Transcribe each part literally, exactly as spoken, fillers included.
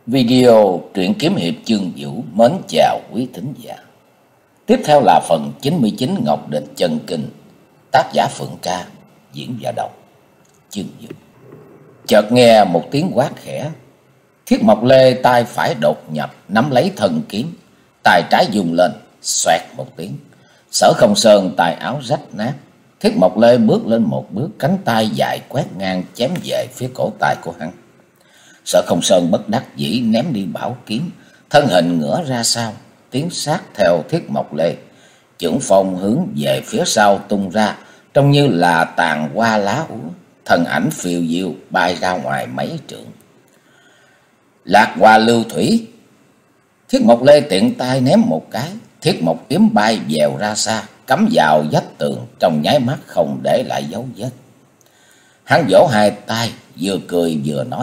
Video truyện kiếm hiệp chương vũ mến chào quý thính giả. Tiếp theo là phần chín mươi chín Ngọc Địch Chân Kinh, tác giả Phượng Ca, diễn giả đọc chương vũ. Chợt nghe một tiếng quát khẽ, Thiết Mộc Lê tay phải đột nhập nắm lấy thân kiếm, tay trái dùng lên, xoẹt một tiếng. Sở Không Sơn tay áo rách nát. Thiết Mộc Lê bước lên một bước, cánh tay dài quét ngang chém về phía cổ tay của hắn. Sở Không Sơn bất đắc dĩ ném đi bảo kiếm, thân hình ngửa ra sau, tiến sát theo Thiết Mộc Lê. Chưởng phong hướng về phía sau tung ra, trông như là tàn hoa lá úa, thân ảnh phiêu diêu bay ra ngoài mấy trượng. Lạc Hoa Lưu Thủy. Thiết Mộc Lê tiện tay ném một cái, thiết mộc kiếm bay dèo ra xa, cắm vào vách tường, trong nháy mắt không để lại dấu vết. Hắn vỗ hai tay, vừa cười vừa nói: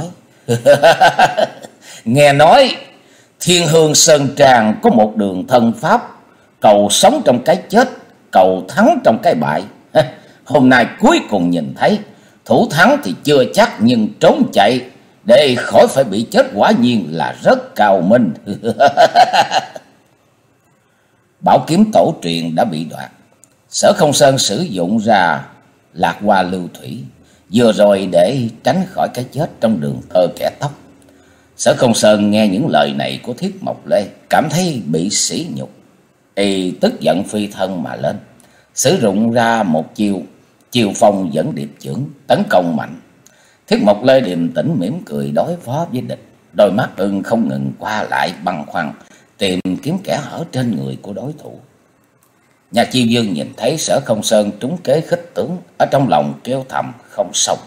Nghe nói Thiên Hương Sơn Tràng có một đường thân pháp, cầu sống trong cái chết, cầu thắng trong cái bại. Hôm nay cuối cùng nhìn thấy, thủ thắng thì chưa chắc, nhưng trốn chạy để khỏi phải bị chết quả nhiên là rất cao minh. Bảo kiếm tổ truyền đã bị đoạt. Sở Không Sơn sử dụng ra Lạc Hoa Lưu Thủy vừa rồi để tránh khỏi cái chết trong đường tơ kẻ tóc. Sở Không Sơn nghe những lời này của Thiết Mộc Lê, cảm thấy bị sỉ nhục. Y tức giận phi thân mà lên, sử dụng ra một chiêu chiêu phong dẫn điệp chưởng tấn công mạnh. Thiết Mộc Lê điềm tĩnh mỉm cười đối phó với địch, đôi mắt ưng không ngừng qua lại băn khoăn tìm kiếm kẻ hở trên người của đối thủ. Nhà Chi Dương nhìn thấy Sở Không Sơn trúng kế khích tướng, ở trong lòng kêu thầm không xong.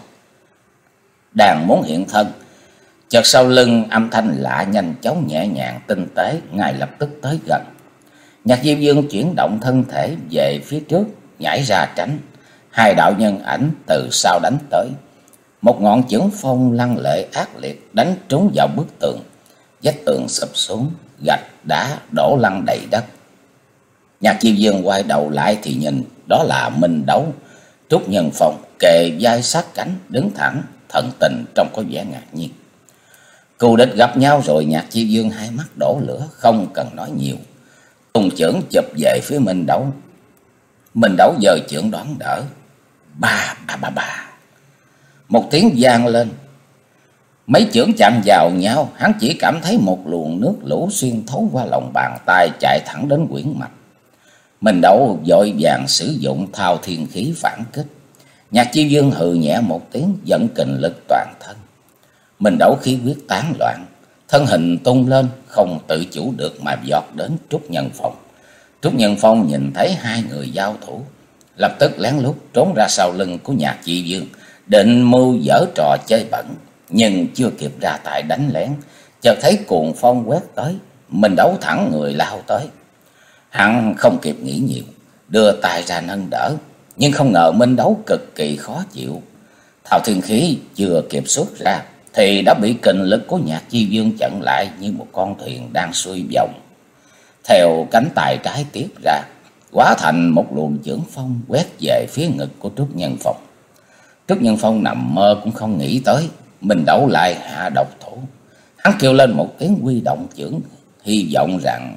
Đang muốn hiện thân, chợt sau lưng âm thanh lạ nhanh chóng nhẹ nhàng tinh tế ngay lập tức tới gần. Nhạc Diêm Dương chuyển động thân thể về phía trước, nhảy ra tránh. Hai đạo nhân ảnh từ sau đánh tới. Một ngọn chưởng phong lăng lệ ác liệt đánh trúng vào bức tường, vách tường sụp xuống, gạch đá đổ lăn đầy đất. Nhạc Diêm Dương quay đầu lại thì nhìn đó là Minh Đấu, Trúc Nhân Phong kề vai sát cánh đứng thẳng, thần tình trông có vẻ ngạc nhiên. Cù địch gặp nhau rồi, Nhạc Diêm Dương hai mắt đổ lửa, không cần nói nhiều, tung chưởng chụp về phía Minh Đấu. Minh Đấu giơ chưởng đón đỡ, ba ba ba ba, một tiếng vang lên, mấy chưởng chạm vào nhau. Hắn chỉ cảm thấy một luồng nước lũ xuyên thấu qua lòng bàn tay chạy thẳng đến quyển mạch. Minh Đấu vội vàng sử dụng thao thiên khí phản kích. Nhạc Chi Dương hừ nhẹ một tiếng, dẫn kình lực toàn thân. Minh Đấu khí huyết tán loạn, thân hình tung lên, không tự chủ được mà vọt đến Trúc Nhân Phong. Trúc Nhân Phong nhìn thấy hai người giao thủ, lập tức lén lút trốn ra sau lưng của Nhạc Chi Dương, định mưu dở trò chơi bẩn, nhưng chưa kịp ra tay đánh lén, chợt thấy cuồng phong quét tới. Minh Đấu thẳng người lao tới. Hắn không kịp nghĩ nhiều, đưa tay ra nâng đỡ, nhưng không ngờ Minh Đấu cực kỳ khó chịu. Thao thiên khí chưa kịp xuất ra thì đã bị kình lực của Nhạc Chi Dương chặn lại như một con thuyền đang xuôi vòng. Theo cánh tay trái tiết ra, hóa thành một luồng chưởng phong quét về phía ngực của Trúc Nhân Phong. Trúc Nhân Phong nằm mơ cũng không nghĩ tới Minh Đấu lại hạ độc thủ. Hắn kêu lên một tiếng huy động chưởng, hy vọng rằng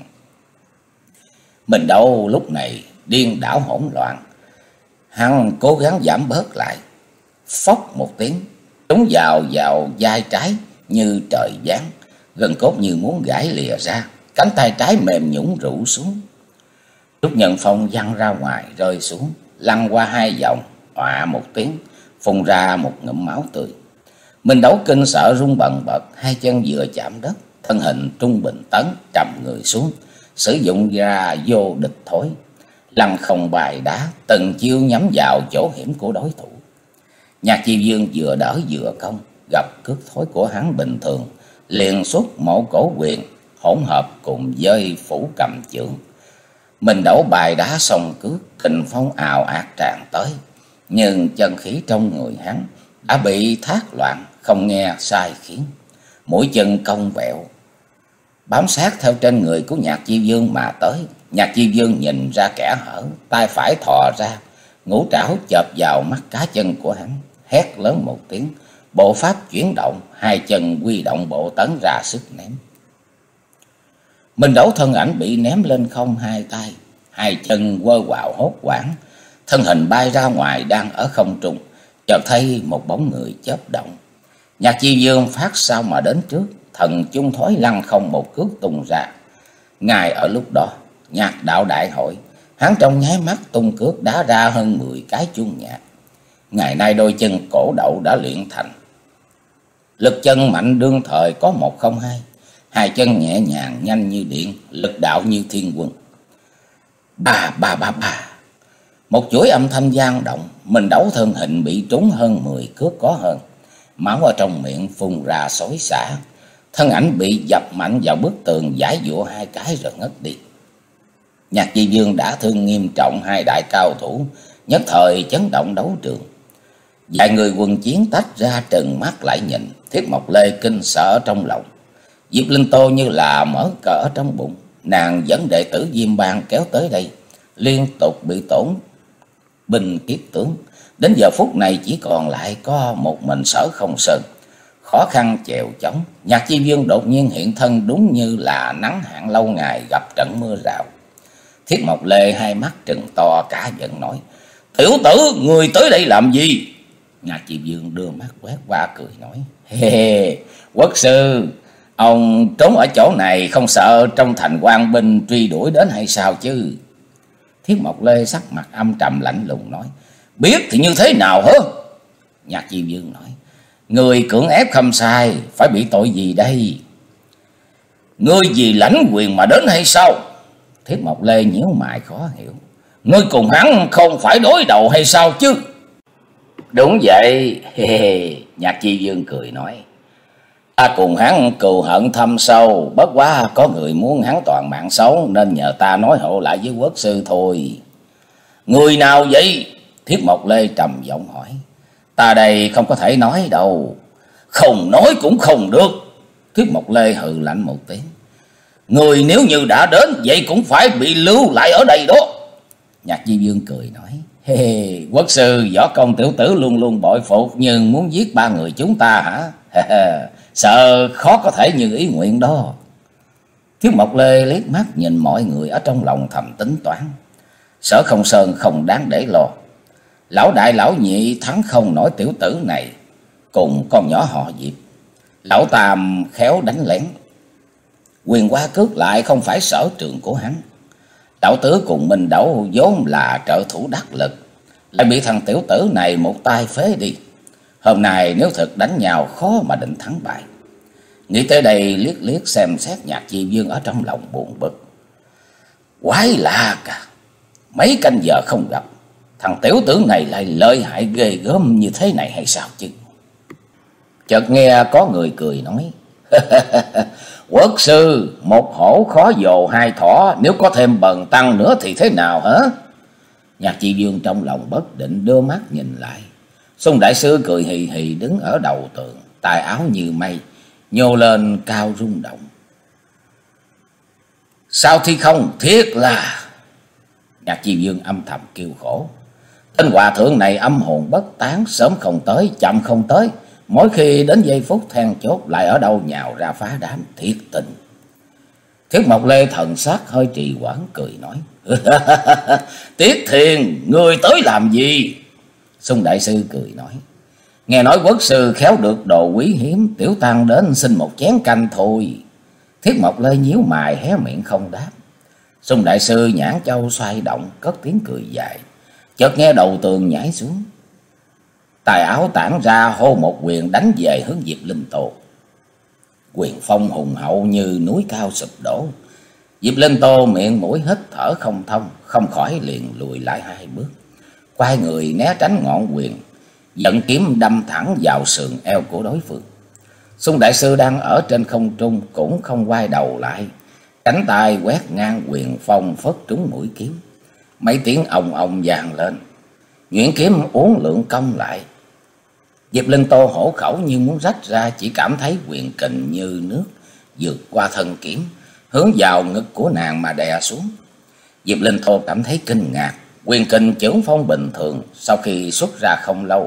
Minh Đấu lúc này điên đảo hỗn loạn. Hắn cố gắng giảm bớt lại, phốc một tiếng trúng vào vào vai trái như trời giáng, gân cốt như muốn gãy lìa ra, cánh tay trái mềm nhũn rũ xuống. Trúc Nhân Phong văng ra ngoài rơi xuống, lăn qua hai vòng, ọa một tiếng phun ra một ngụm máu tươi. Minh Đấu kinh sợ run bần bật, hai chân vừa chạm đất, thân hình trung bình tấn trầm người xuống, sử dụng ra vô địch thối, lăn không bài đá, từng chiêu nhắm vào chỗ hiểm của đối thủ. Nhạc Chi Dương vừa đỡ vừa công, gặp cước thối của hắn bình thường, liền xuất mổ cổ quyền hỗn hợp cùng dơi phủ cầm chưởng. Minh Đấu bài đá xong cước, kình phong ào ạt tràn tới, nhưng chân khí trong người hắn đã bị thác loạn, không nghe sai khiến. Mũi chân cong vẹo, bám sát theo trên người của Nhạc Chi Dương mà tới. Nhạc Chi Dương nhìn ra kẻ hở, tay phải thò ra, ngũ trảo chộp vào mắt cá chân của hắn, hét lớn một tiếng, bộ pháp chuyển động, hai chân quy động bộ tấn ra sức ném. Minh Đẩu thân ảnh bị ném lên không hai tay, hai chân quơ quào hốt hoảng, thân hình bay ra ngoài đang ở không trung, chợt thấy một bóng người chớp động. Nhạc Chi Dương phát sao mà đến trước, thần chung thối lăng không một cước tung ra. Ngay ở lúc đó, nhạc đạo đại hội, hắn trong nháy mắt tung cước đá ra hơn mười cái chuông nhạc. Ngày nay đôi chân cổ đậu đã luyện thành, lực chân mạnh đương thời có một không hai, hai chân nhẹ nhàng nhanh như điện, lực đạo như thiên quân. Ba ba ba ba, một chuỗi âm thanh vang động, Minh Đẩu thân hình bị trúng hơn mười cước có hơn, máu ở trong miệng phun ra xối xả, thân ảnh bị dập mạnh vào bức tường, giải dụa hai cái rồi ngất đi. Nhạc Chi Dương đã thương nghiêm trọng hai đại cao thủ, nhất thời chấn động đấu trường. Vài người quân chiến tách ra trừng mắt lại nhìn, Thiết Mộc Lê kinh sợ trong lòng. Diệp Linh Tô như là mở cỡ trong bụng, nàng dẫn đệ tử Diêm Bang kéo tới đây, liên tục bị tổn binh kiết tướng. Đến giờ phút này chỉ còn lại có một mình Sở Không Sơn, khó khăn chèo chống. Nhạc Chi Dương đột nhiên hiện thân đúng như là nắng hạn lâu ngày gặp trận mưa rào. Thiết Mộc Lê hai mắt trừng to cả giận nói: "Tiểu tử, người tới đây làm gì?" Nhạc Chi Dương đưa mắt quét qua cười nói: "Hê hê, quốc sư, ông trốn ở chỗ này không sợ trong thành quan binh truy đuổi đến hay sao chứ?" Thiết Mộc Lê sắc mặt âm trầm lạnh lùng nói: "Biết thì như thế nào hả?" Nhạc Chi Dương nói: "Người cưỡng ép không sai, phải bị tội gì đây?" "Ngươi vì lãnh quyền mà đến hay sao?" Thiết Mộc Lê nhíu mày khó hiểu: "Ngươi cùng hắn không phải đối đầu hay sao chứ?" "Đúng vậy." Nhạc Chi Dương cười nói: "Ta cùng hắn cừu hận thâm sâu, bất quá có người muốn hắn toàn mạng xấu nên nhờ ta nói hộ lại với quốc sư thôi." "Người nào vậy?" Thiết Mộc Lê trầm giọng hỏi. "Ta đây không có thể nói đâu." "Không nói cũng không được." Thiết Mộc Lê hừ lạnh một tiếng: "Người nếu như đã đến vậy cũng phải bị lưu lại ở đây đó." Nhạc Chi Dương cười nói: "Hê hê, quốc sư võ công tiểu tử luôn luôn bội phục, nhưng muốn giết ba người chúng ta hả? Sợ khó có thể như ý nguyện đó." Thiết Mộc Lê liếc mắt nhìn mọi người ở trong lòng thầm tính toán. Sở Không Sơn không đáng để lo, lão đại lão nhị thắng không nổi tiểu tử này, cùng con nhỏ họ Diệp. Lão Tam khéo đánh lén, quyền qua cước lại không phải sở trường của hắn. Lão Tứ cùng Minh Đẩu vốn là trợ thủ đắc lực, lại bị thằng tiểu tử này một tay phế đi. Hôm nay nếu thực đánh nhau khó mà định thắng bại. Nghĩ tới đây liếc liếc xem xét Nhạc Chi Dương ở trong lòng buồn bực. Quái lạ cả, mấy canh giờ không gặp, thằng tiểu tử này lại lợi hại ghê gớm như thế này hay sao chứ? Chợt nghe có người cười nói: "Quốc sư, một hổ khó dồ hai thỏ, nếu có thêm bần tăng nữa thì thế nào hả?" Nhạc Chi Dương trong lòng bất định đưa mắt nhìn lại. Sung đại sư cười hì hì đứng ở đầu tường, tài áo như mây nhô lên cao rung động. "Sao thì không, thiết là..." Nhạc Chi Dương âm thầm kêu khổ. Tên hòa thượng này âm hồn bất tán, sớm không tới chậm không tới, mỗi khi đến giây phút then chốt lại ở đâu nhào ra phá đám, thiệt tình. Thiết Mộc Lê thần sắc hơi trì hoãn cười nói: "Tiết Thiền, người tới làm gì?" Sung đại sư cười nói: "Nghe nói quốc sư khéo được đồ quý hiếm, tiểu tăng đến xin một chén canh thôi." Thiết Mộc Lê nhíu mày hé miệng không đáp. Sung đại sư nhãn châu xoay động, cất tiếng cười dài. Chợt nghe đầu tường nhảy xuống, tài áo tản ra hô một quyền đánh về hướng Diệp Linh Tô. Quyền phong hùng hậu như núi cao sụp đổ. Diệp Linh Tô miệng mũi hít thở không thông, không khỏi liền lùi lại hai bước, quay người né tránh ngọn quyền, dẫn kiếm đâm thẳng vào sườn eo của đối phương. Sung đại sư đang ở trên không trung cũng không quay đầu lại, cánh tay quét ngang quyền phong phất trúng mũi kiếm. Mấy tiếng ồng ồng vang lên, nhuyễn kiếm uốn lượn cong lại. Diệp Linh Tô hổ khẩu như muốn rách ra, chỉ cảm thấy quyền kình như nước vượt qua thân kiếm, hướng vào ngực của nàng mà đè xuống. Diệp Linh Tô cảm thấy kinh ngạc, quyền kình chưởng phong bình thường sau khi xuất ra không lâu,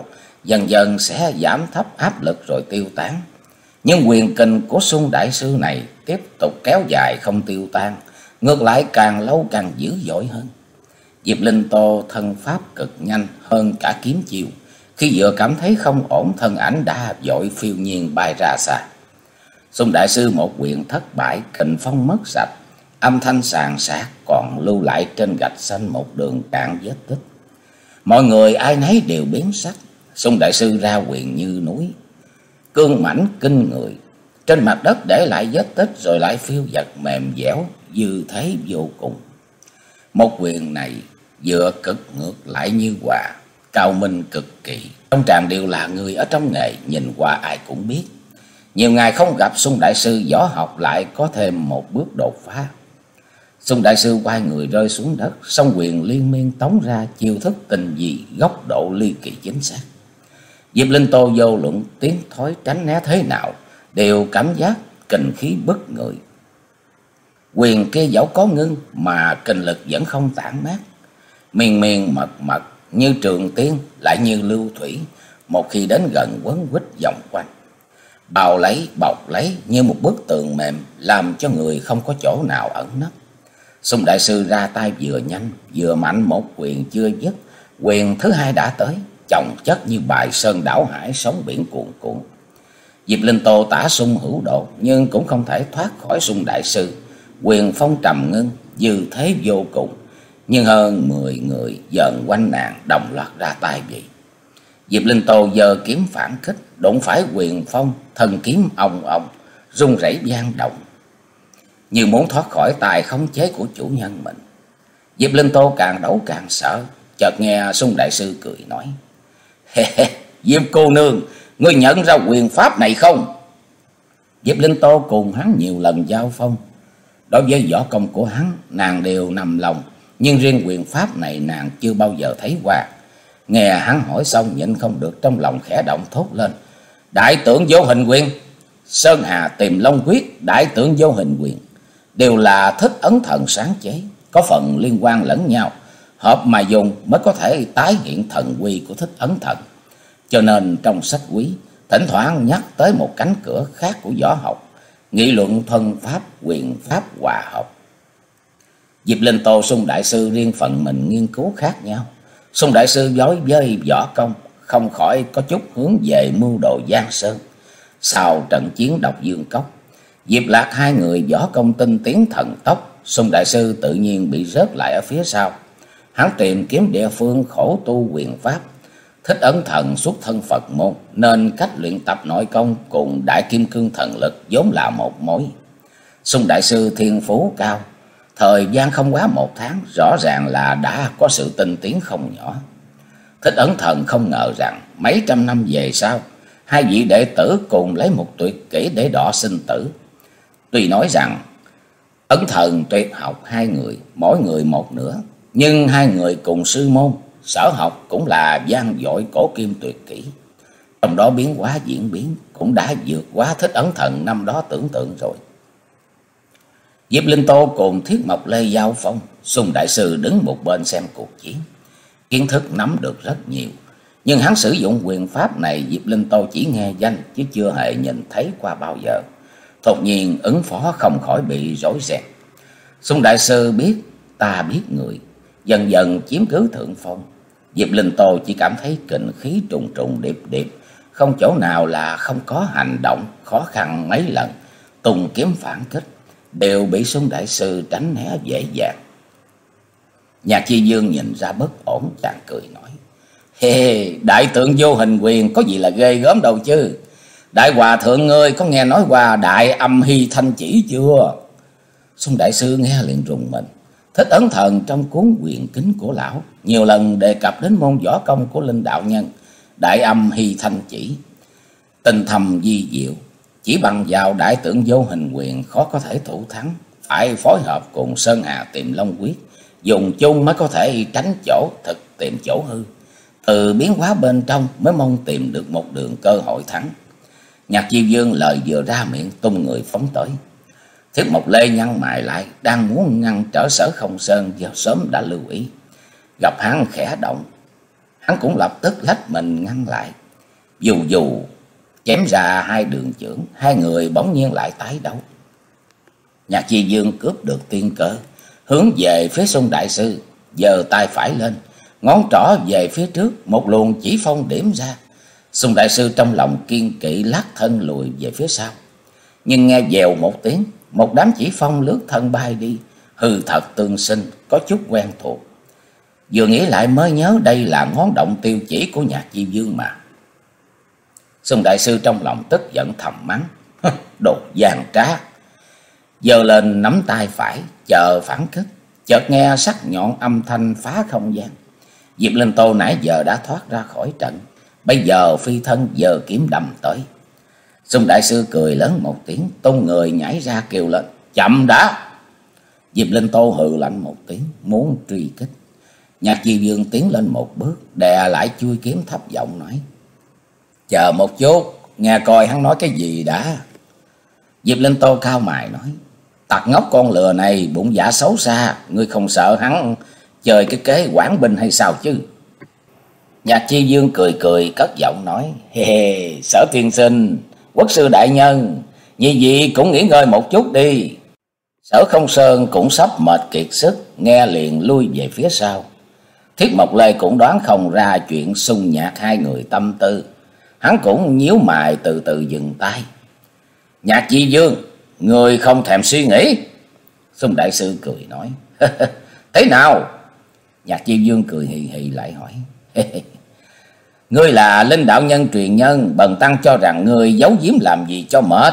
dần dần sẽ giảm thấp áp lực rồi tiêu tán. Nhưng quyền kình của Xung đại sư này tiếp tục kéo dài không tiêu tan, ngược lại càng lâu càng dữ dội hơn. Diệp Linh Tô thân pháp cực nhanh hơn cả kiếm chiêu, khi vừa cảm thấy không ổn, thân ảnh đã vội phiêu nhiên bay ra xa. Xung đại sư một quyền thất bại, kình phong mất sạch, âm thanh sàn sạt còn lưu lại trên gạch xanh một đường cạn vết tích. Mọi người ai nấy đều biến sắc. Xung đại sư ra quyền như núi, cương mãnh kinh người, trên mặt đất để lại vết tích rồi lại phiêu dật mềm dẻo, dư thế vô cùng. Một quyền này vừa cực ngược lại như hòa, cao minh cực kỳ. Trong tràng đều là người ở trong nghề, nhìn qua ai cũng biết. Nhiều ngày không gặp, Xung đại sư võ học lại có thêm một bước đột phá. Xung đại sư quay người rơi xuống đất, song quyền liên miên tống ra chiêu thức tình dị, góc độ ly kỳ chính xác. Diệp Linh Tô vô luận tiến thối tránh né thế nào đều cảm giác kình khí bức người. Quyền kia dẫu có ngưng mà kình lực vẫn không tản mát, miên miên mật mật như trường tiên, lại như lưu thủy, một khi đến gần quấn quýt vòng quanh, bao lấy bọc lấy như một bức tường mềm, làm cho người không có chỗ nào ẩn nấp. Xung đại sư ra tay vừa nhanh vừa mạnh, một quyền chưa dứt, quyền thứ hai đã tới, chồng chất như bài sơn đảo hải, sóng biển cuồn cuộn. Diệp Linh Tô tả Xung hữu độ, nhưng cũng không thể thoát khỏi Xung đại sư. Quyền phong trầm ngưng, dư thế vô cùng, nhưng hơn mười người dần quanh nàng đồng loạt ra tay vậy. Diệp Linh Tô giơ kiếm phản kích, đụng phải quyền phong, thân kiếm ong ong rung rẩy vang động, như muốn thoát khỏi tài khống chế của chủ nhân mình. Diệp Linh Tô càng đấu càng sợ, chợt nghe Xung đại sư cười nói: He he, Diệp cô nương, ngươi nhận ra quyền pháp này không? Diệp Linh Tô cùng hắn nhiều lần giao phong, đối với võ công của hắn nàng đều nằm lòng, nhưng riêng quyền pháp này nàng chưa bao giờ thấy qua. Nghe hắn hỏi xong nhịn không được trong lòng khẽ động, thốt lên: Đại tượng vô hình quyền, Sơn Hà Tìm Long quyết, đại tượng vô hình quyền đều là Thích Ấn Thần sáng chế, có phần liên quan lẫn nhau, hợp mà dùng mới có thể tái hiện thần uy của Thích Ấn Thần. Cho nên trong sách quý thỉnh thoảng nhắc tới một cánh cửa khác của võ học, nghị luận thân pháp, quyền pháp hòa hợp. Diệp Linh Tô, Xung đại sư riêng phần mình nghiên cứu khác nhau. Xung đại sư đối với võ công không khỏi có chút hướng về mưu đồ giang sơn. Sau trận chiến Độc Dương Cốc, Diệp Lạc hai người võ công tinh tiến thần tốc, Xung đại sư tự nhiên bị rớt lại ở phía sau. Hắn tìm kiếm địa phương khổ tu quyền pháp. Thích Ấn Thần xuất thân Phật môn, nên cách luyện tập nội công cùng Đại Kim Cương thần lực vốn là một mối. Xung đại sư thiên phú cao, thời gian không quá một tháng, rõ ràng là đã có sự tinh tiến không nhỏ. Thích Ấn Thần không ngờ rằng mấy trăm năm về sau, hai vị đệ tử cùng lấy một tuyệt kỹ để đọ sinh tử. Tuy nói rằng Ấn Thần tuyệt học hai người, mỗi người một nửa, nhưng hai người cùng sư môn, sở học cũng là gian dội cổ kim tuyệt kỹ. Trong đó biến hóa diễn biến cũng đã vượt quá Thích Ấn Thần năm đó tưởng tượng rồi. Diệp Linh Tô cùng Thiết Mộc Lê giao phong, Xung đại sư đứng một bên xem cuộc chiến. Kiến thức nắm được rất nhiều, nhưng hắn sử dụng quyền pháp này Diệp Linh Tô chỉ nghe danh chứ chưa hề nhìn thấy qua bao giờ. Đột nhiên ứng phó không khỏi bị rối ren. Xung đại sư biết ta biết người, dần dần chiếm cứ thượng phong. Diệp Linh Tô chỉ cảm thấy kình khí trùng trùng điệp điệp, không chỗ nào là không có hành động, khó khăn mấy lần tung kiếm phản kích đều bị Xung đại sư tránh né dễ dàng. Nhạc Chi Dương nhìn ra bất ổn, chàng cười nói: Hê, đại tượng vô hình quyền có gì là ghê gớm đâu chứ. Đại hòa thượng ngươi có nghe nói qua Đại Âm Hy Thanh Chỉ chưa? Xung đại sư nghe liền rùng mình. Thích Ấn Thần trong cuốn quyền kính của lão nhiều lần đề cập đến môn võ công của Linh đạo nhân Đại Âm Hy Thanh Chỉ, tinh thầm di diệu, chỉ bằng vào đại tượng vô hình quyền khó có thể thủ thắng, phải phối hợp cùng Sơn Hà Tìm Long quyết, dùng chung mới có thể tránh chỗ thực tìm chỗ hư, từ biến hóa bên trong mới mong tìm được một đường cơ hội thắng. Nhạc Diêu Dương lời vừa ra miệng tung người phóng tới. Thiết Mộc Lê nhăn mày lại, đang muốn ngăn trở Sở Không Sơn do sớm đã lưu ý, gặp hắn khẽ động, hắn cũng lập tức lách mình ngăn lại. Dù dù chém ra hai đường chưởng, hai người bỗng nhiên lại tái đấu. Nhạc Chi Dương cướp được tiên cơ, hướng về phía Xung đại sư, giơ tay phải lên, ngón trỏ về phía trước, một luồng chỉ phong điểm ra. Xung đại sư trong lòng kiên kỵ lắc thân lùi về phía sau, nhưng nghe vèo một tiếng, một đám chỉ phong lướt thân bay đi, hư thật tương sinh, có chút quen thuộc. Vừa nghĩ lại mới nhớ đây là ngón động tiêu chỉ của Nhạc Chi Dương mà. Xung đại sư trong lòng tức giận thầm mắng, đồ gian trá. Giơ lên nắm tay phải chờ phản kích, chợt nghe sắc nhọn âm thanh phá không gian. Diệp Linh Tô nãy giờ đã thoát ra khỏi trận, bây giờ phi thân giơ kiếm đâm tới. Xung đại sư cười lớn một tiếng, tung người nhảy ra kêu lên, chậm đã. Diệp Linh Tô hừ lạnh một tiếng, muốn truy kích. Nhạc Chi Dương tiến lên một bước, đè lại chuôi kiếm, thấp giọng nói, chờ một chút, nghe coi hắn nói cái gì đã. Diệp Linh Tô cao mày nói, tặc ngốc con lừa này bụng dạ xấu xa, ngươi không sợ hắn chơi cái kế quản binh hay sao chứ? Nhạc Chi Dương cười cười cất giọng nói, hê hê, Sở tiên sinh, quốc sư đại nhân, nhị vị cũng nghỉ ngơi một chút đi. Sở Không Sơn cũng sắp mệt kiệt sức, nghe liền lui về phía sau. Thiết Mộc Lê cũng đoán không ra chuyện Xung Nhạc hai người tâm tư, hắn cũng nhíu mày từ từ dừng tay. Nhạc Chi Dương, người không thèm suy nghĩ. Xung đại sư cười nói, thế nào? Nhạc Chi Dương cười hì hì lại hỏi, ngươi là linh đạo nhân truyền nhân, bần tăng cho rằng ngươi giấu giếm làm gì cho mệt.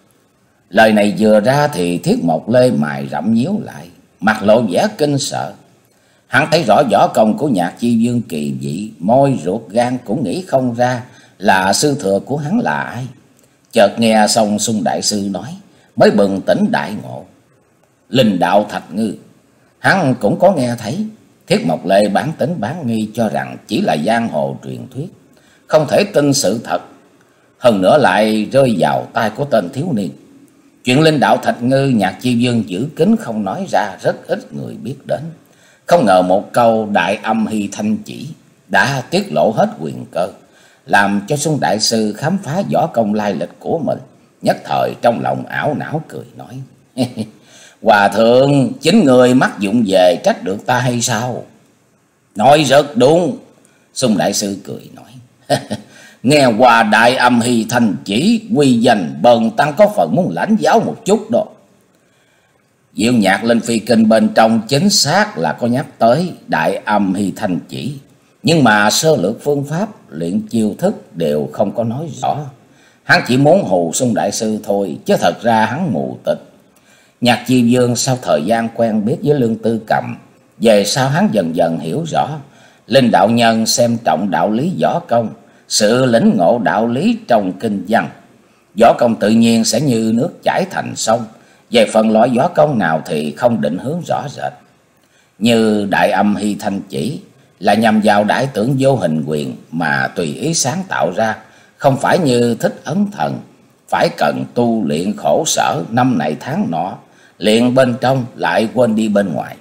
Lời này vừa ra thì Thiết Mộc Lê mày rậm nhíu lại, mặt lộ vẻ kinh sợ. Hắn thấy rõ võ công của Nhạc Chi Dương kỳ dị, môi ruột gan cũng nghĩ không ra là sư thừa của hắn là ai. Chợt nghe xong Xung đại sư nói, mới bừng tỉnh đại ngộ. Linh đạo Thạch Ngư, hắn cũng có nghe thấy. Thiết Mộc Lê bản tính bán nghi cho rằng chỉ là giang hồ truyền thuyết, không thể tin sự thật. Hơn nữa lại rơi vào tay của tên thiếu niên. Chuyện linh đạo Thạch Ngư Nhạc Chi Dương giữ kín không nói ra, rất ít người biết đến. Không ngờ một câu đại âm hy thanh chỉ đã tiết lộ hết quyền cơ, làm cho Xung đại sư khám phá võ công lai lịch của mình. Nhất thời trong lòng ảo não cười nói, hòa thượng, chính người mắc dụng về trách được ta hay sao? Nói rất đúng. Xung đại sư cười nói, nghe qua đại âm hy thanh chỉ, quy danh bần tăng có phần muốn lãnh giáo một chút đó. Diệu Nhạc lên phi kinh bên trong chính xác là có nhắc tới đại âm hy thanh chỉ, nhưng mà sơ lược phương pháp luyện chiêu thức đều không có nói rõ. Hắn chỉ muốn hù Xung đại sư thôi, chứ thật ra hắn mù tịch. Nhạc Chi Dương sau thời gian quen biết với Lương Tư Cầm, về sau hắn dần dần hiểu rõ linh đạo nhân xem trọng đạo lý võ công, sự lĩnh ngộ đạo lý trong kinh văn. Võ công tự nhiên sẽ như nước chảy thành sông, về phần loại võ công nào thì không định hướng rõ rệt. Như đại âm hy thanh chỉ là nhằm vào đại tưởng vô hình quyền mà tùy ý sáng tạo ra, không phải như Thích Ấn Thần phải cần tu luyện khổ sở năm này tháng nọ, luyện bên trong lại quên đi bên ngoài.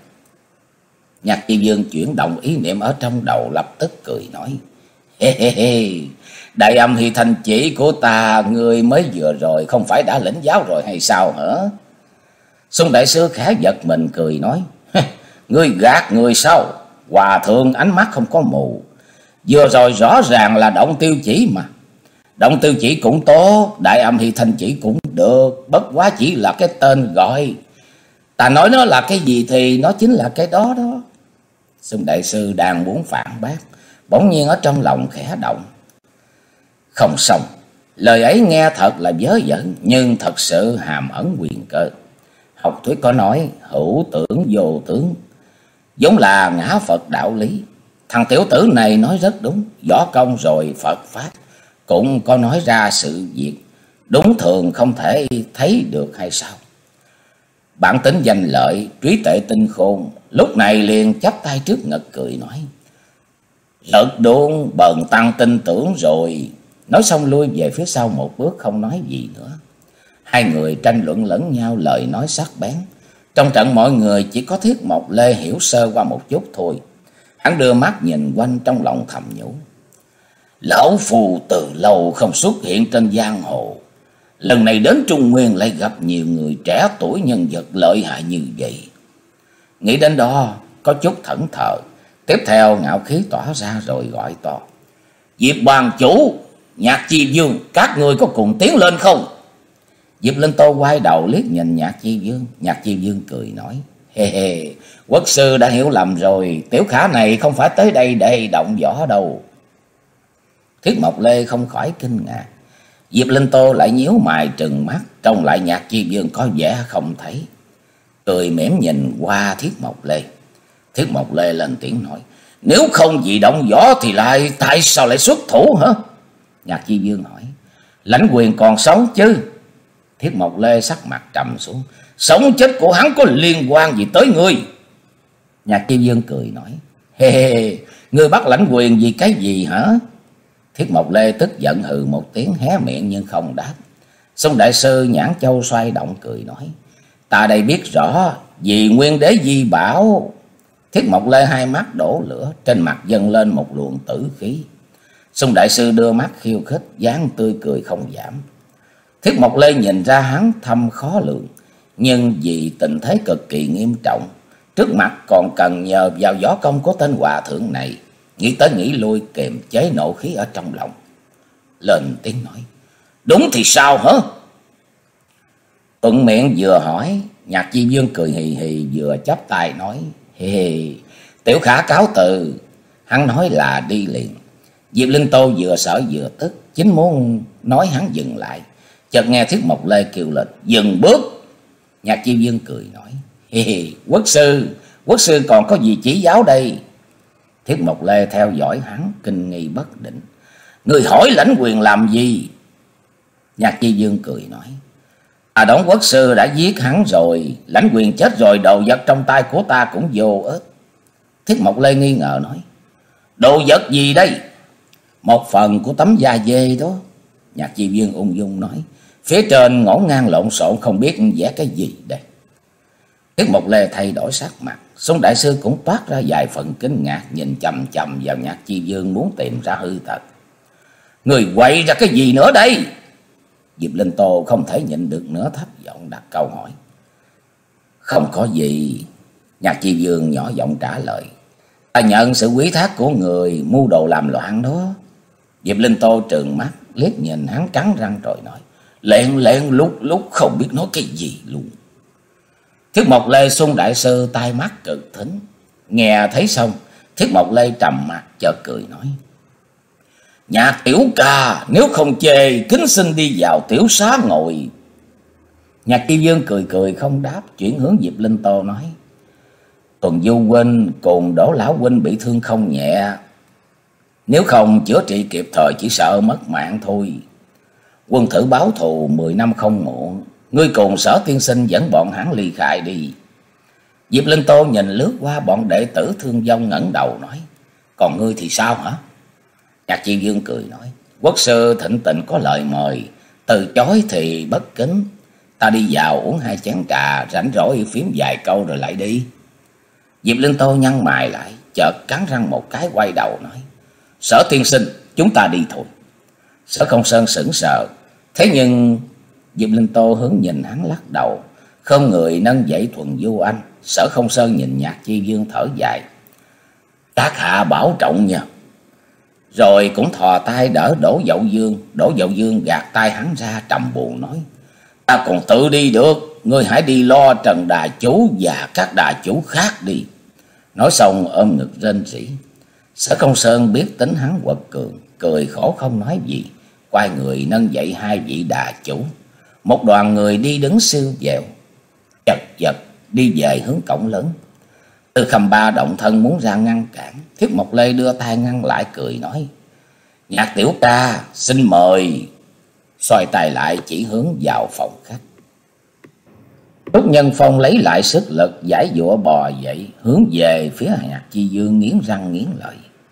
Nhạc Chi Dương chuyển động ý niệm ở trong đầu, lập tức cười nói, he he he, đại âm hy thanh chỉ của ta ngươi mới vừa rồi không phải đã lĩnh giáo rồi hay sao hả? Xung đại sư khẽ giật mình cười nói, ngươi gạt người sao? Hòa thượng ánh mắt không có mù, vừa rồi rõ ràng là động tiêu chỉ mà. Động tiêu chỉ cũng tốt, đại âm hy thanh chỉ cũng được, bất quá chỉ là cái tên gọi. Ta nói nó là cái gì thì nó chính là cái đó đó. Xung đại sư đang muốn phản bác, bỗng nhiên ở trong lòng khẽ động. Không xong, lời ấy nghe thật là vớ vẩn, nhưng thật sự hàm ẩn quyền cơ. Học thuyết có nói hữu tưởng vô tướng, giống là ngã Phật đạo lý. Thằng tiểu tử này nói rất đúng, võ công rồi Phật pháp cũng có nói ra sự việc, đúng thường không thể thấy được hay sao? Bản tính danh lợi, trí tuệ tinh khôn, lúc này liền chắp tay trước ngực cười nói, rất đúng, bần tăng tin tưởng rồi. Nói xong lui về phía sau một bước, không nói gì nữa. Hai người tranh luận lẫn nhau lời nói sắc bén. Trong trận mọi người chỉ có Thiết Mộc Lê hiểu sơ qua một chút thôi. Hắn đưa mắt nhìn quanh trong lòng thầm nhủ, Lão phù từ lâu không xuất hiện trên giang hồ. Lần này đến Trung Nguyên lại gặp nhiều người trẻ tuổi nhân vật lợi hại như vậy. Nghĩ đến đó có chút thẫn thờ. Tiếp theo ngạo khí tỏa ra rồi gọi to: Diệp bàn chủ, Nhạc Chi Dương, các người có cùng tiến lên không? Diệp Linh Tô quay đầu liếc nhìn Nhạc Chi Dương. Nhạc Chi Dương cười nói: Hê hê, quốc sư đã hiểu lầm rồi. Tiểu khả này không phải tới đây để động võ đâu. Thiết Mộc Lê không khỏi kinh ngạc. Diệp Linh Tô lại nhíu mày trừng mắt, trông lại Nhạc Chi Dương có vẻ không thấy, cười mỉm nhìn qua Thiết Mộc Lê. Thiết Mộc Lê lên tiếng nói: Nếu không vì động võ thì lại tại sao lại xuất thủ hả? Nhạc Chi Dương hỏi: Lãnh Quyền còn sống chứ? Thiết Mộc Lê sắc mặt trầm xuống: Sống chết của hắn có liên quan gì tới ngươi? Nhạc Chi Dương cười nói: Hê hê, ngươi bắt Lãnh Quyền vì cái gì hả? Thiết Mộc Lê tức giận hừ một tiếng, hé miệng nhưng không đáp. Song đại sư Nhãn Châu xoay động cười nói: Ta đây biết rõ, vì nguyên đế di bảo. Thiết Mộc Lê hai mắt đổ lửa, trên mặt dâng lên một luồng tử khí. Song đại sư đưa mắt khiêu khích, dáng tươi cười không giảm. Thiết Mộc Lê nhìn ra hắn thâm khó lường, nhưng vì tình thế cực kỳ nghiêm trọng, trước mặt còn cần nhờ vào võ công của tên hòa thượng này. Nghĩ tới nghĩ lui, kiềm chế nộ khí ở trong lòng, lên tiếng nói: Đúng thì sao hả? Thuận miệng vừa hỏi, Nhạc Chi Dương cười hì hì vừa chắp tay nói: Hì hì, tiểu khả cáo từ. Hắn nói là đi liền. Diệp Linh Tô vừa sợ vừa tức, chính muốn nói hắn dừng lại, chợt nghe Thiết Mộc Lê kêu lên: Dừng bước. Nhạc Chi Dương cười nói: Hì hì, quốc sư, quốc sư còn có gì chỉ giáo đây? Thiết Mộc Lê theo dõi hắn, kinh nghi bất định. Người hỏi Lãnh Quyền làm gì? Nhạc Chi Dương cười nói: À, Đổng quốc sư đã giết hắn rồi. Lãnh Quyền chết rồi, đồ vật trong tay của ta cũng vô ích. Thiết Mộc Lê nghi ngờ nói: Đồ vật gì đây? Một phần của tấm da dê đó. Nhạc Chi Dương ung dung nói: Phía trên ngổn ngang lộn xộn, không biết vẽ cái gì đây. Thiết Mộc Lê thay đổi sắc mặt. Song đại sư cũng toát ra vài phần kinh ngạc, nhìn chằm chằm vào Nhạc Chi Dương muốn tìm ra hư thật. Người quậy ra cái gì nữa đây? Diệp Linh Tô không thể nhịn được nữa, thấp giọng đặt câu hỏi. Không có gì. Nhạc Chi Dương nhỏ giọng trả lời: Ta nhận sự quý thác của người mưu đồ làm loạn đó. Diệp Linh Tô trừng mắt liếc nhìn hắn, cắn răng rồi nói: Lẹn lẹn lúc lúc không biết nói cái gì luôn. Thiết Mộc Lê Xuân đại sư tai mắt cực thính, nghe thấy xong, Thiết Mộc Lê trầm mặt chợt cười nói: Nhạc tiểu ca, nếu không chê, kính xin đi vào tiểu xá ngồi. Nhạc Chi Dương cười cười không đáp, chuyển hướng Diệp Linh Tô nói: Tuần Du huynh cùng Đỗ lão huynh bị thương không nhẹ, nếu không chữa trị kịp thời chỉ sợ mất mạng thôi. Quân thử báo thù mười năm không muộn, ngươi cùng Sở tiên sinh dẫn bọn hắn ly khai đi. Diệp Linh Tô nhìn lướt qua bọn đệ tử thương vong, ngẩng đầu nói: Còn ngươi thì sao hả? Nhạc Chi Dương cười nói: Quốc sư thịnh tình có lời mời, từ chối thì bất kính. Ta đi vào uống hai chén trà, rảnh rỗi phím vài câu rồi lại đi. Diệp Linh Tô nhăn mày lại, chợt cắn răng một cái, quay đầu nói: Sở tiên sinh, chúng ta đi thôi. Sở Không Sơn sững sờ, thế nhưng Diệp Linh Tô hướng nhìn hắn lắc đầu, không người nâng dậy Thuần Du Anh. Sở Không Sơn nhìn Nhạc Chi Dương thở dài: Các hạ bảo trọng nha. Rồi cũng thò tay đỡ Đỗ Dậu Dương. Đỗ Dậu Dương gạt tay hắn ra, trầm buồn nói: Ta còn tự đi được, ngươi hãy đi lo Trần đà chủ và các đà chủ khác đi. Nói xong ôm ngực rên rỉ. Sở Không Sơn biết tính hắn quật cường, cười khổ không nói gì, quay người nâng dậy hai vị đà chủ. Một đoàn người đi đứng siêu vẹo, chật vật đi về hướng cổng lớn. Từ Khâm Ba động thân muốn ra ngăn cản, Thiết Mộc Lê đưa tay ngăn lại, cười nói: Nhạc tiểu ca, xin mời. Xoay tay lại chỉ hướng vào phòng khách. Trúc Nhân Phong lấy lại sức lực, giải dụa bò dậy, hướng về phía Nhạc Chi Dương, nghiến răng nghiến lợi: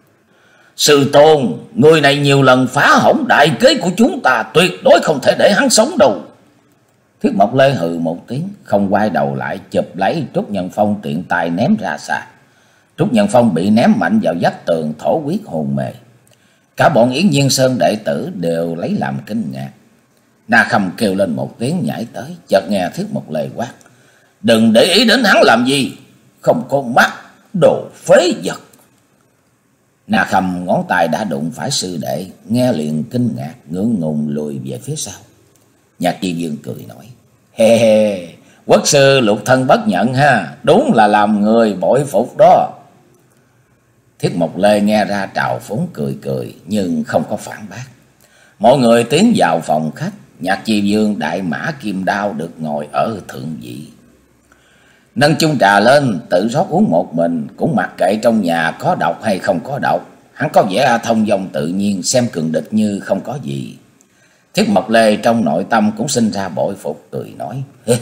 Sư tôn, người này nhiều lần phá hỏng đại kế của chúng ta, tuyệt đối không thể để hắn sống đâu. Thiết Mộc Lê hừ một tiếng, không quay đầu lại, chụp lấy Trúc Nhân Phong tiện tay ném ra xa. Trúc Nhân Phong bị ném mạnh vào vách tường, thổ huyết hồn mề. Cả bọn Yến Nhiên Sơn đệ tử đều lấy làm kinh ngạc. Na Khâm kêu lên một tiếng nhảy tới, chợt nghe Thiết Mộc Lê quát: "Đừng để ý đến hắn làm gì, không có mắt, đồ phế vật." Na Khâm ngón tay đã đụng phải sư đệ, nghe liền kinh ngạc ngượng ngùng lùi về phía sau. Nhạc Chi Dương cười nói: "He he, quốc sư lục thân bất nhận ha, đúng là làm người bội phục đó." Thiết Mộc Lê nghe ra trào phúng cười cười nhưng không có phản bác. Mọi người tiến vào phòng khách. Nhạc Chi Dương đại mã kim đao được ngồi ở thượng vị, nâng chung trà lên tự rót uống một mình, cũng mặc kệ trong nhà có độc hay không có độc. Hắn có vẻ thông dong tự nhiên, xem cường địch như không có gì. Thiết Mộc Lê trong nội tâm cũng sinh ra bội phục, cười nói: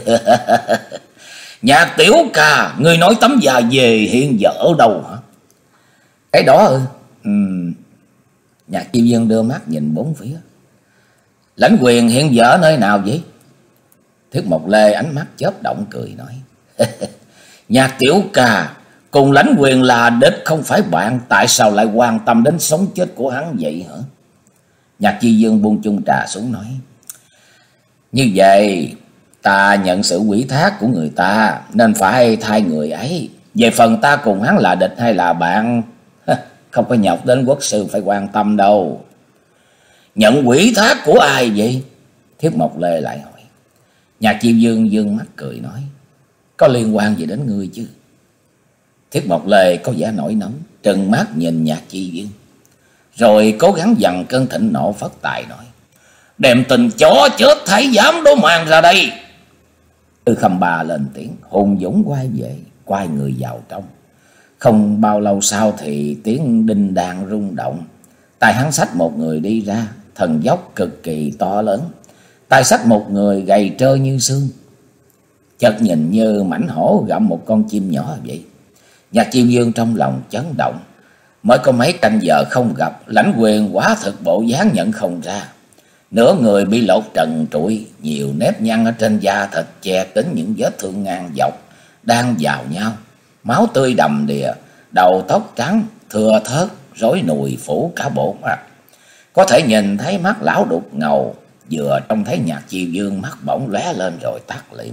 "Nhạc tiểu ca, ngươi nói tấm già về hiện giờ ở đâu hả?" "Cái đó ư?" Ừm. Nhạc Chi Dương đưa mắt nhìn bốn phía. "Lãnh quyền hiện giờ ở nơi nào vậy?" Thiết Mộc Lê ánh mắt chớp động cười nói: "Nhạc tiểu ca, cùng Lãnh quyền là địch không phải bạn, tại sao lại quan tâm đến sống chết của hắn vậy hả?" Nhạc Chi Dương buông chung trà xuống nói: "Như vậy ta nhận sự ủy thác của người ta nên phải thay người ấy. Về phần ta cùng hắn là địch hay là bạn, không có nhọc đến quốc sư phải quan tâm đâu." "Nhận ủy thác của ai vậy?" Thiết Mộc Lê lại hỏi. Nhạc Chi Dương dương mắt cười nói: "Có liên quan gì đến ngươi chứ?" Thiết Mộc Lê có vẻ nổi nóng, trừng mắt nhìn Nhạc Chi Dương, rồi cố gắng dằn cơn thịnh nộ, phất tài nói: "Đem tình chó chết thái giám đó mang ra đây." Tư Khâm Ba lên tiếng, hùng dũng quay về, quay người vào trong. Không bao lâu sau thì tiếng đinh đàn rung động. Tay hắn xách một người đi ra, thần dốc cực kỳ to lớn. Tay xách một người gầy trơ như xương, chợt nhìn như mãnh hổ gặm một con chim nhỏ vậy. Nhạc Chi Dương trong lòng chấn động. Mới có mấy canh giờ không gặp, Lãnh quyền quá thực bộ dáng nhận không ra. Nửa người bị lột trần trụi, nhiều nếp nhăn ở trên da thịt che kín những vết thương ngang dọc đang vào nhau. Máu tươi đầm đìa, đầu tóc trắng thưa thớt rối nùi phủ cả bộ mặt. Có thể nhìn thấy mắt lão đục ngầu. Vừa trông thấy Nhạc Chi Dương, mắt bỗng lóe lên rồi tắt liệm.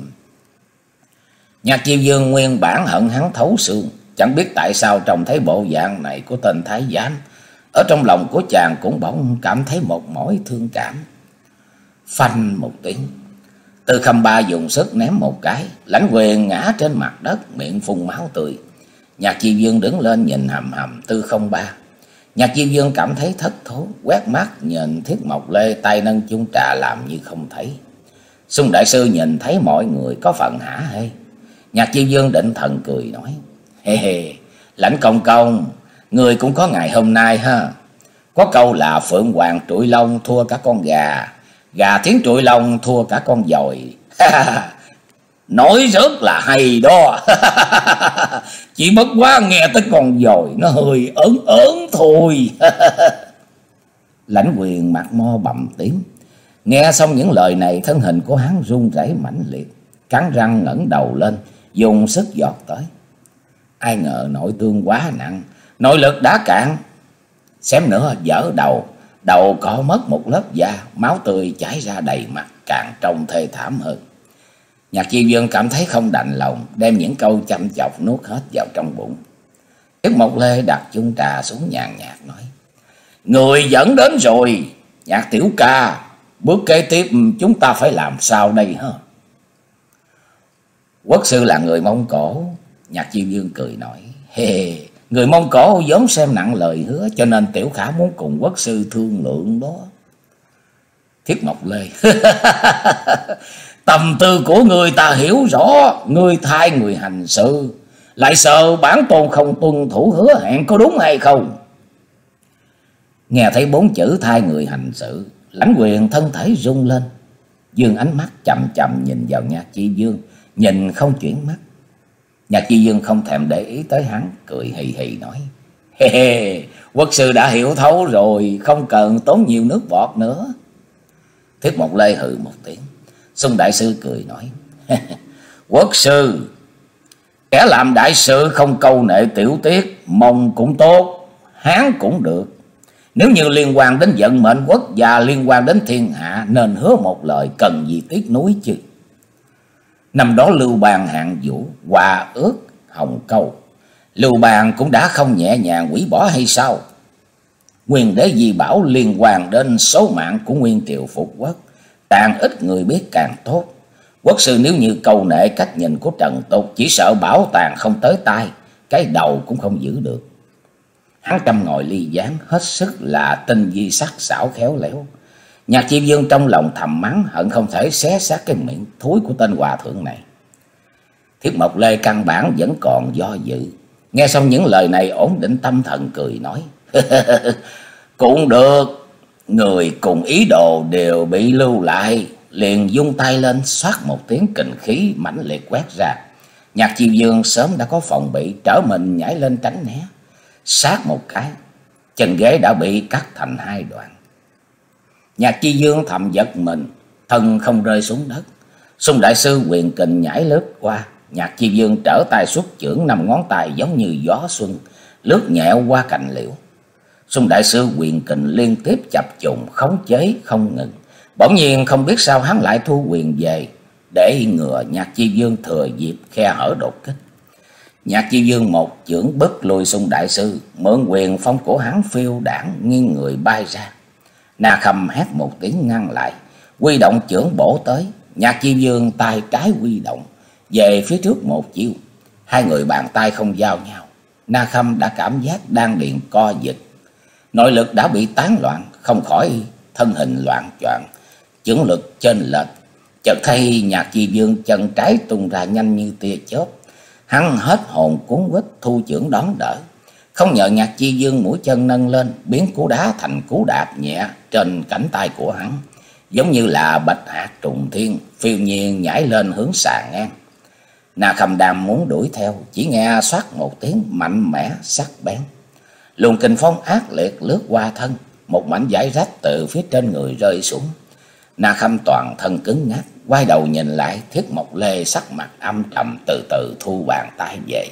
Nhạc Chi Dương nguyên bản hận hắn thấu xương, chẳng biết tại sao trông thấy bộ dạng này của tên thái giám, ở trong lòng của chàng cũng bỗng cảm thấy một mỏi thương cảm. Phanh một tiếng, Tư Khâm Ba dùng sức ném một cái, Lãnh quyền ngã trên mặt đất, miệng phun máu tươi. Nhạc Chi Dương đứng lên nhìn hầm hầm Tư Khâm Ba. Nhạc Chi Dương cảm thấy thất thố, quét mắt nhìn Thiết Mộc Lê tay nâng chung trà làm như không thấy. Xung đại sư nhìn thấy mọi người có phần hả hê. Nhạc Chi Dương định thần cười nói: "Hê hê, Lãnh công công, người cũng có ngày hôm nay ha. Có câu là phượng hoàng trụi lông thua cả con gà, gà thiến trụi lông thua cả con dồi." Nói rất là hay đó. Chỉ bất quá nghe tới con dồi nó hơi ớn ớn thôi. Lãnh quyền mặt mo bầm tím. Nghe xong những lời này, thân hình của hắn run rẩy mãnh liệt, cắn răng ngẩng đầu lên, dùng sức giọt tới. Ai ngờ nội thương quá nặng, nội lực đã cạn. Xém nữa vỡ đầu, đầu có mất một lớp da, máu tươi chảy ra đầy mặt, càng trông thê thảm hơn. Nhạc Chi Dương cảm thấy không đành lòng, đem những câu chăm chọc nuốt hết vào trong bụng. Thiết Mộc Lê đặt chung trà xuống nhàn nhạt nói: "Người dẫn đến rồi, Nhạc tiểu ca, bước kế tiếp chúng ta phải làm sao đây hả?" "Quốc sư là người Mông Cổ." Nhạc Chi Dương cười nói: "Hề, người Mông Cổ vốn xem nặng lời hứa, cho nên tiểu khả muốn cùng quốc sư thương lượng đó." Thiết Mộc Lê: "Tâm tư của người ta hiểu rõ, người thay người hành sự, lại sợ bản tôn không tuân thủ hứa hẹn, có đúng hay không?" Nghe thấy bốn chữ thay người hành sự, Lãnh quyền thân thể rung lên, dương ánh mắt chầm chầm nhìn vào Nhạc Chi Dương, nhìn không chuyển mắt. Nhạc Chi Dương không thèm để ý tới hắn, cười hì hì nói: "Hê hê, quốc sư đã hiểu thấu rồi, không cần tốn nhiều nước bọt nữa." Thiết Mộc Lê hừ một tiếng. Xung đại sư cười nói: "Quốc sư, kẻ làm đại sự không câu nệ tiểu tiết, Mông cũng tốt, Hán cũng được. Nếu như liên quan đến vận mệnh quốc và liên quan đến thiên hạ, nên hứa một lời, cần gì tiếc nuối chứ. Năm đó Lưu Bang hạng vũ, hòa ước Hồng Câu, Lưu Bang cũng đã không nhẹ nhàng hủy bỏ hay sao? Nguyên đế Di Bảo liên quan đến số mạng của nguyên triều phục quốc, càng ít người biết càng tốt. Quốc sư nếu như câu nệ cách nhìn của Trần Tục, chỉ sợ bảo tàng không tới tay, cái đầu cũng không giữ được. Hắn trầm ngồi ly gián, hết sức là tinh vi sắc sảo khéo léo. Nhạc Chi Vương trong lòng thầm mắng, hận không thể xé xác cái miệng thúi của tên hòa thượng này. Thiết Mộc Lê căn bản vẫn còn do dự. Nghe xong những lời này, ổn định tâm thần cười nói: cũng được, người cùng ý đồ đều bị lưu lại. Liền dung tay lên, xoát một tiếng kình khí mãnh liệt quét ra. Nhạc Chi Vương sớm đã có phòng bị, trở mình nhảy lên tránh né. Sát một cái, chân ghế đã bị cắt thành hai đoạn. Nhạc Chi Vương thầm giật mình, thân không rơi xuống đất. Xung đại sư quyền kình nhảy lướt qua. Nhạc Chi Vương trở tay xuất chưởng, năm ngón tay giống như gió xuân lướt nhẹo qua cành liễu. Xung đại sư quyền kình liên tiếp chập trùng, khống chế không ngừng. Bỗng nhiên không biết sao hắn lại thu quyền về, để ngừa Nhạc Chi Vương thừa dịp khe hở đột kích. Nhạc Chi Vương một chưởng bức lùi Xung đại sư, mượn quyền phong của hắn phiêu đảng nghiêng người bay ra. Na Khâm hét một tiếng ngăn lại, huy động chưởng bổ tới. Nhạc Chi Vương tay trái huy động về phía trước một chiêu, hai người bàn tay không giao nhau. Na Khâm đã cảm giác đan điền co giật, nội lực đã bị tán loạn, không khỏi thân hình loạn choạng, chưởng lực chênh lệch. Chợt thấy Nhạc Chi Vương chân trái tung ra nhanh như tia chớp, hắn hết hồn cuốn quýt thu chưởng đón đỡ. Không ngờ Nhạc Chi Vương mũi chân nâng lên, biến cú đá thành cú đạp nhẹ trên cánh tay của hắn, giống như là bạch hạt trùng thiên, phiêu nhiên nhảy lên hướng xà ngang. Na Khâm Đàm muốn đuổi theo, chỉ nghe xoát một tiếng mạnh mẽ sắc bén, luồng kình phong ác liệt lướt qua thân, một mảnh vải rách từ phía trên người rơi xuống. Na Khâm toàn thân cứng ngắc, quay đầu nhìn lại, Thiết Mộc Lê sắc mặt âm trầm từ từ thu bàn tay về.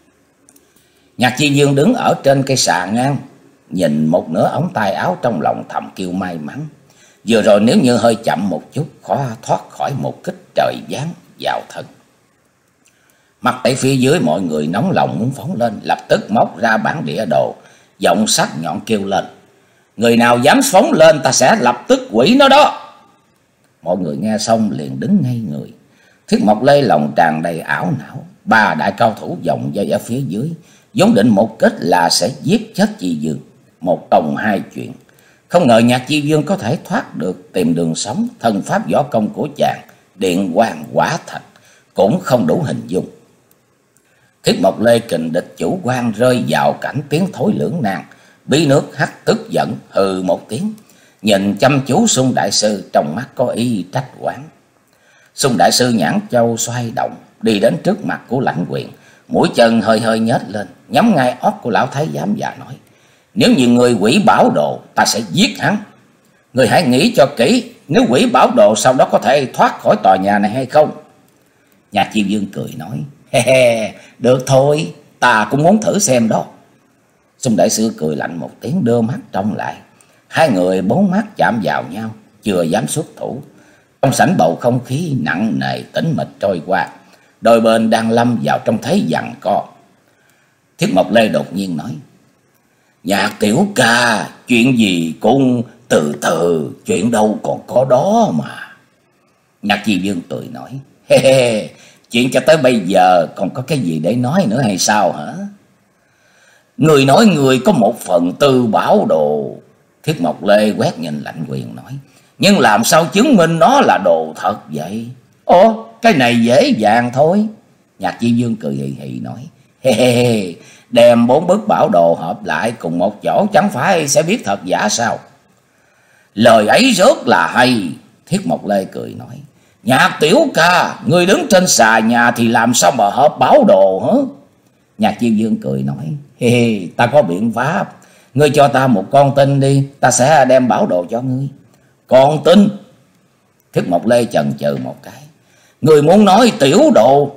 Nhạc Chi Vương đứng ở trên cây xà ngang, nhìn một nửa ống tay áo, trong lòng thầm kêu may mắn. Vừa rồi nếu như hơi chậm một chút, khó thoát khỏi một kích trời giáng vào thân. Mặt tại phía dưới mọi người nóng lòng muốn phóng lên, lập tức móc ra bản địa đồ, giọng sắc nhọn kêu lên: người nào dám phóng lên, ta sẽ lập tức quỷ nó đó. Mọi người nghe xong liền đứng ngay người. Thiết Mộc Lê lòng tràn đầy ảo não. Ba đại cao thủ vòng dây ở phía dưới, vốn định một kích là sẽ giết chết Chi Vương. Một tông hai chuyện, không ngờ Nhạc Chi Vương có thể thoát được, tìm đường sống. Thân pháp võ công của chàng điện quang hỏa thạch cũng không đủ hình dung. Thiết Mộc Lê kình địch chủ quan, rơi vào cảnh tiến thối lưỡng nan. Bí nước hắt tức giận hừ một tiếng, nhìn chăm chú Xung đại sư, trong mắt có ý trách oán. Xung đại sư nhãn châu xoay động, đi đến trước mặt của Lãnh Quyền, mũi chân hơi hơi nhếch lên, nhắm ngay óc của lão thái giám và nói: nếu như người hủy bảo đồ, ta sẽ giết hắn. Người hãy nghĩ cho kỹ, nếu hủy bảo đồ sau đó có thể thoát khỏi tòa nhà này hay không? Nhạc Chi Vương cười nói: he he, được thôi, ta cũng muốn thử xem đó. Xung đại sư cười lạnh một tiếng, đưa mắt trông lại. Hai người bốn mắt chạm vào nhau, chưa dám xuất thủ. Trong sảnh bầu không khí nặng nề tĩnh mịch trôi qua, đôi bên đang lâm vào trong thế giằng co. Thiết Mộc Lê đột nhiên nói: Nhạc tiểu ca, chuyện gì cũng từ từ, chuyện đâu còn có đó mà. Nhạc Chi Vương cười nói: he he, chuyện cho tới bây giờ còn có cái gì để nói nữa hay sao hả? Người nói người có một phần tư bảo đồ. Thiết Mộc Lê quét nhìn Lãnh Quyền nói: nhưng làm sao chứng minh nó là đồ thật vậy? Ồ, cái này dễ dàng thôi. Nhạc Chi Vương cười hì hì nói: he he, đem bốn bức bảo đồ hợp lại cùng một chỗ, chẳng phải sẽ biết thật giả sao? Lời ấy rất là hay. Thiết Mộc Lê cười nói: Nhạc tiểu ca, người đứng trên xà nhà thì làm sao mà hợp bảo đồ hả? Nhạc Chi Vương cười nói: he he, ta có biện pháp. Ngươi cho ta một con tin đi, ta sẽ đem bảo đồ cho ngươi. Con tin? Thiết Mộc Lê chần chừ một cái: ngươi muốn nói tiểu đồ?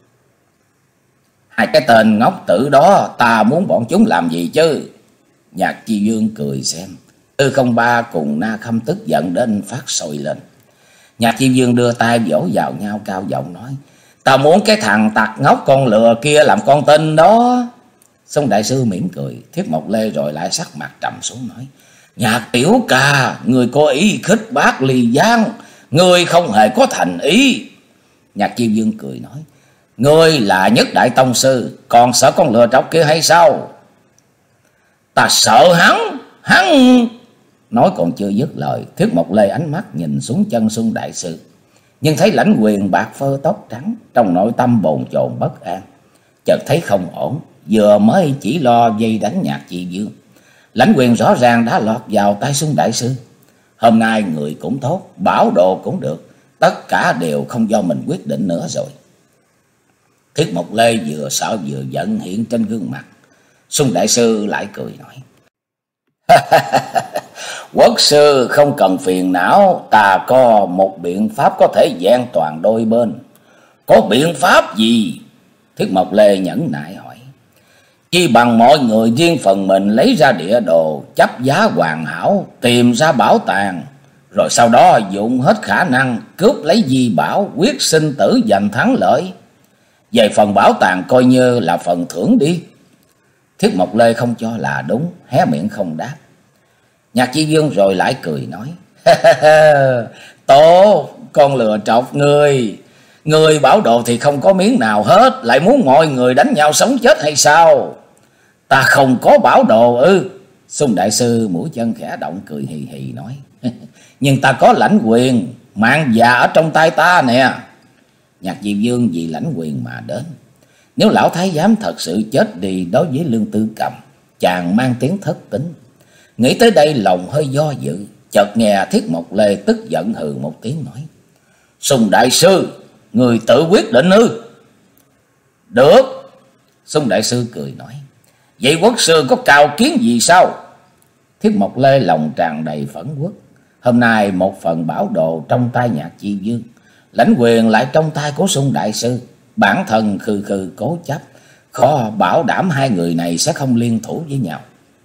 Hai cái tên ngốc tử đó, ta muốn bọn chúng làm gì chứ? Nhạc Chi Vương cười xem: Tư Không Ba cùng Na Khâm tức giận đến phát sôi lên. Nhạc Chi Dương đưa tay vỗ vào nhau cao giọng nói: "Ta muốn cái thằng tặc ngốc con lừa kia làm con tin đó." Sông đại sư mỉm cười. Thiết Mộc Lê rồi lại sắc mặt trầm xuống nói: "Nhạc tiểu ca, người có ý khích bác Ly Giang, người không hề có thành ý." Nhạc Chi Dương cười nói: "Ngươi là Nhất Đại Tông Sư, còn sợ con lừa trọc kia hay sao?" "Ta sợ hắn, hắn..." Nói còn chưa dứt lời, Thiết Mộc Lê ánh mắt nhìn xuống chân Xuân đại sư, nhưng thấy Lãnh Quyền bạc phơ tóc trắng, trong nội tâm bồn chồn bất an. Chợt thấy không ổn, vừa mới chỉ lo dây đánh Nhạc Chi Dương, Lãnh Quyền rõ ràng đã lọt vào tay Xuân đại sư. Hôm nay người cũng tốt, bảo đồ cũng được, tất cả đều không do mình quyết định nữa rồi. Thiết Mộc Lê vừa sợ vừa giận hiện trên gương mặt. Xuân đại sư lại cười nói: "Quốc sư không cần phiền não, ta có một biện pháp có thể vẹn toàn đôi bên." "Có biện pháp gì?" Thiết Mộc Lê nhẫn nại hỏi. "Chỉ bằng mọi người riêng phần mình lấy ra địa đồ, chấp giá hoàn hảo, tìm ra bảo tàng, rồi sau đó dùng hết khả năng cướp lấy di bảo, quyết sinh tử giành thắng lợi. Về phần bảo tàng coi như là phần thưởng đi." Thiết Mộc Lê không cho là đúng, hé miệng không đáp. Nhạc Chi Dương rồi lại cười nói: "Tổ, con lừa trọc ngươi, ngươi bảo đồ thì không có miếng nào hết, lại muốn mọi người đánh nhau sống chết hay sao?" "Ta không có bảo đồ ư?" Xung đại sư mũi chân khẽ động cười hì hì nói: "Nhưng ta có Lãnh Quyền, mạng già ở trong tay ta nè." Nhạc Diệp Dương vì Lãnh Quyền mà đến. Nếu lão thái giám thật sự chết đi đối với Lương Tư Cầm, chàng mang tiếng thất tín. Nghĩ tới đây lòng hơi do dự, chợt nghe Thiết Mộc Lê tức giận hừ một tiếng nói: "Xung đại sư, người tự quyết định ư?" "Được." Xung đại sư cười nói: "Vậy quốc sư có cao kiến gì sao?" Thiết Mộc Lê lòng tràn đầy phẫn uất. Hôm nay một phần bảo đồ trong tay Nhạc Chi Dương, Lãnh Quyền lại trong tay của Xung đại sư. Bản thân khư khư cố chấp, khó bảo đảm hai người này sẽ không liên thủ với nhau.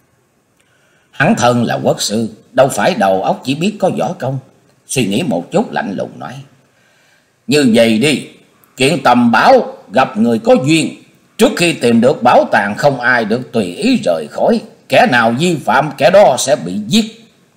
Hắn thân là quốc sư, đâu phải đầu óc chỉ biết có võ công. Suy nghĩ một chút lạnh lùng nói: "Như vậy đi, chuyện tầm bảo gặp người có duyên, trước khi tìm được bảo tàng không ai được tùy ý rời khỏi, kẻ nào vi phạm kẻ đó sẽ bị giết."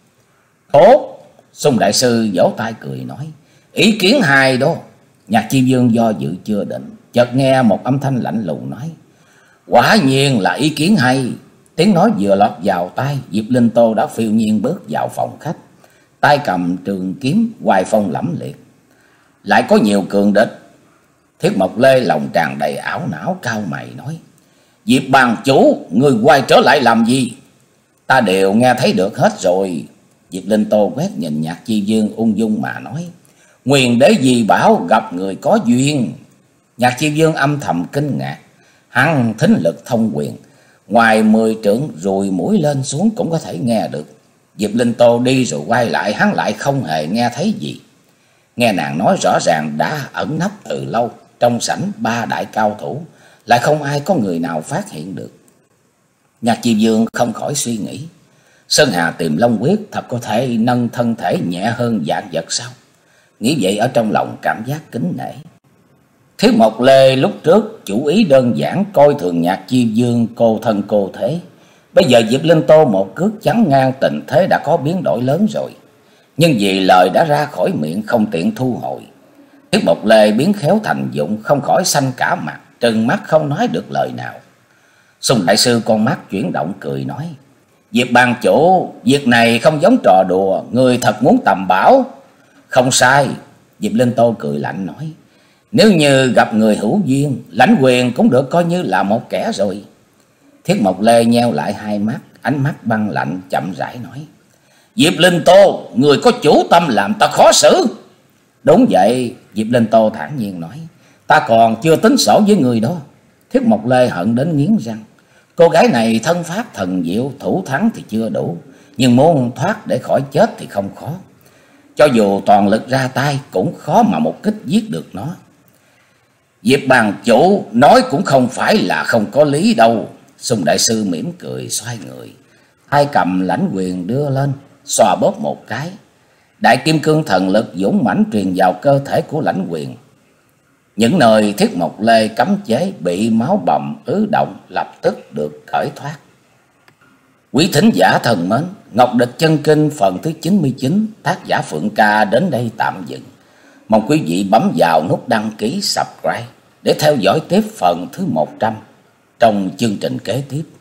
"Tốt." Xung đại sư vỗ tay cười nói: "Ý kiến hay đó." Nhạc Chi Dương do dự chưa định, chợt nghe một âm thanh lạnh lùng nói: "Quả nhiên là ý kiến hay." Tiếng nói vừa lọt vào tai, Diệp Linh Tô đã phiêu nhiên bước vào phòng khách, tay cầm trường kiếm, hoài phong lẫm liệt. "Lại có nhiều cường địch." Thiết Mộc Lê lòng tràn đầy ảo não, cao mày nói: "Diệp bàn chủ, người quay trở lại làm gì?" "Ta đều nghe thấy được hết rồi." Diệp Linh Tô quét nhìn Nhạc Chi Dương ung dung mà nói: "Nguyên đế di bảo gặp người có duyên." Nhạc Chi Dương âm thầm kinh ngạc. Hắn thính lực thông quyền, ngoài mười trượng rùi mũi lên xuống cũng có thể nghe được. Diệp Linh Tô đi rồi quay lại, hắn lại không hề nghe thấy gì. Nghe nàng nói rõ ràng đã ẩn nấp từ lâu, trong sảnh ba đại cao thủ, lại không ai có người nào phát hiện được. Nhạc Chi Dương không khỏi suy nghĩ, Sơn Hà Tìm Long Quyết thật có thể nâng thân thể nhẹ hơn vạn vật sao? Nghĩ vậy ở trong lòng cảm giác kính nể. Thiết Mộc Lê lúc trước chủ ý đơn giản coi thường Nhạc Chi Dương cô thân cô thế. Bây giờ Diệp Linh Tô một cước chắn ngang, tình thế đã có biến đổi lớn rồi. Nhưng vì lời đã ra khỏi miệng không tiện thu hồi, Thiết Mộc Lê biến khéo thành dụng, không khỏi xanh cả mặt, trừng mắt không nói được lời nào. Xung đại sư con mắt chuyển động cười nói: "Diệp ban chủ, việc này không giống trò đùa, người thật muốn tầm bảo." "Không sai." Diệp Linh Tô cười lạnh nói: "Nếu như gặp người hữu duyên, Lãnh Quyền cũng được coi như là một kẻ rồi." Thiết Mộc Lê nheo lại hai mắt, ánh mắt băng lạnh, chậm rãi nói: "Diệp Linh Tô, người có chủ tâm làm ta khó xử." "Đúng vậy." Diệp Linh Tô thản nhiên nói: "Ta còn chưa tính sổ với người đó." Thiết Mộc Lê hận đến nghiến răng. Cô gái này thân pháp thần diệu, thủ thắng thì chưa đủ, nhưng muốn thoát để khỏi chết thì không khó. Cho dù toàn lực ra tay cũng khó mà một kích giết được nó. "Diệp bàn chủ nói cũng không phải là không có lý đâu." Xung đại sư mỉm cười xoay người, tay cầm Lãnh Quyền đưa lên, xoa bóp một cái, đại kim cương thần lực dũng mãnh truyền vào cơ thể của Lãnh Quyền. Những nơi Thiết Mộc Lê cấm chế bị máu bầm ứ động lập tức được cởi thoát. Quý thính giả thân mến, Ngọc Địch Chân Kinh phần thứ chín mươi chín, tác giả Phượng Ca đến đây tạm dừng. Mong quý vị bấm vào nút đăng ký subscribe để theo dõi tiếp phần thứ một trăm trong chương trình kế tiếp.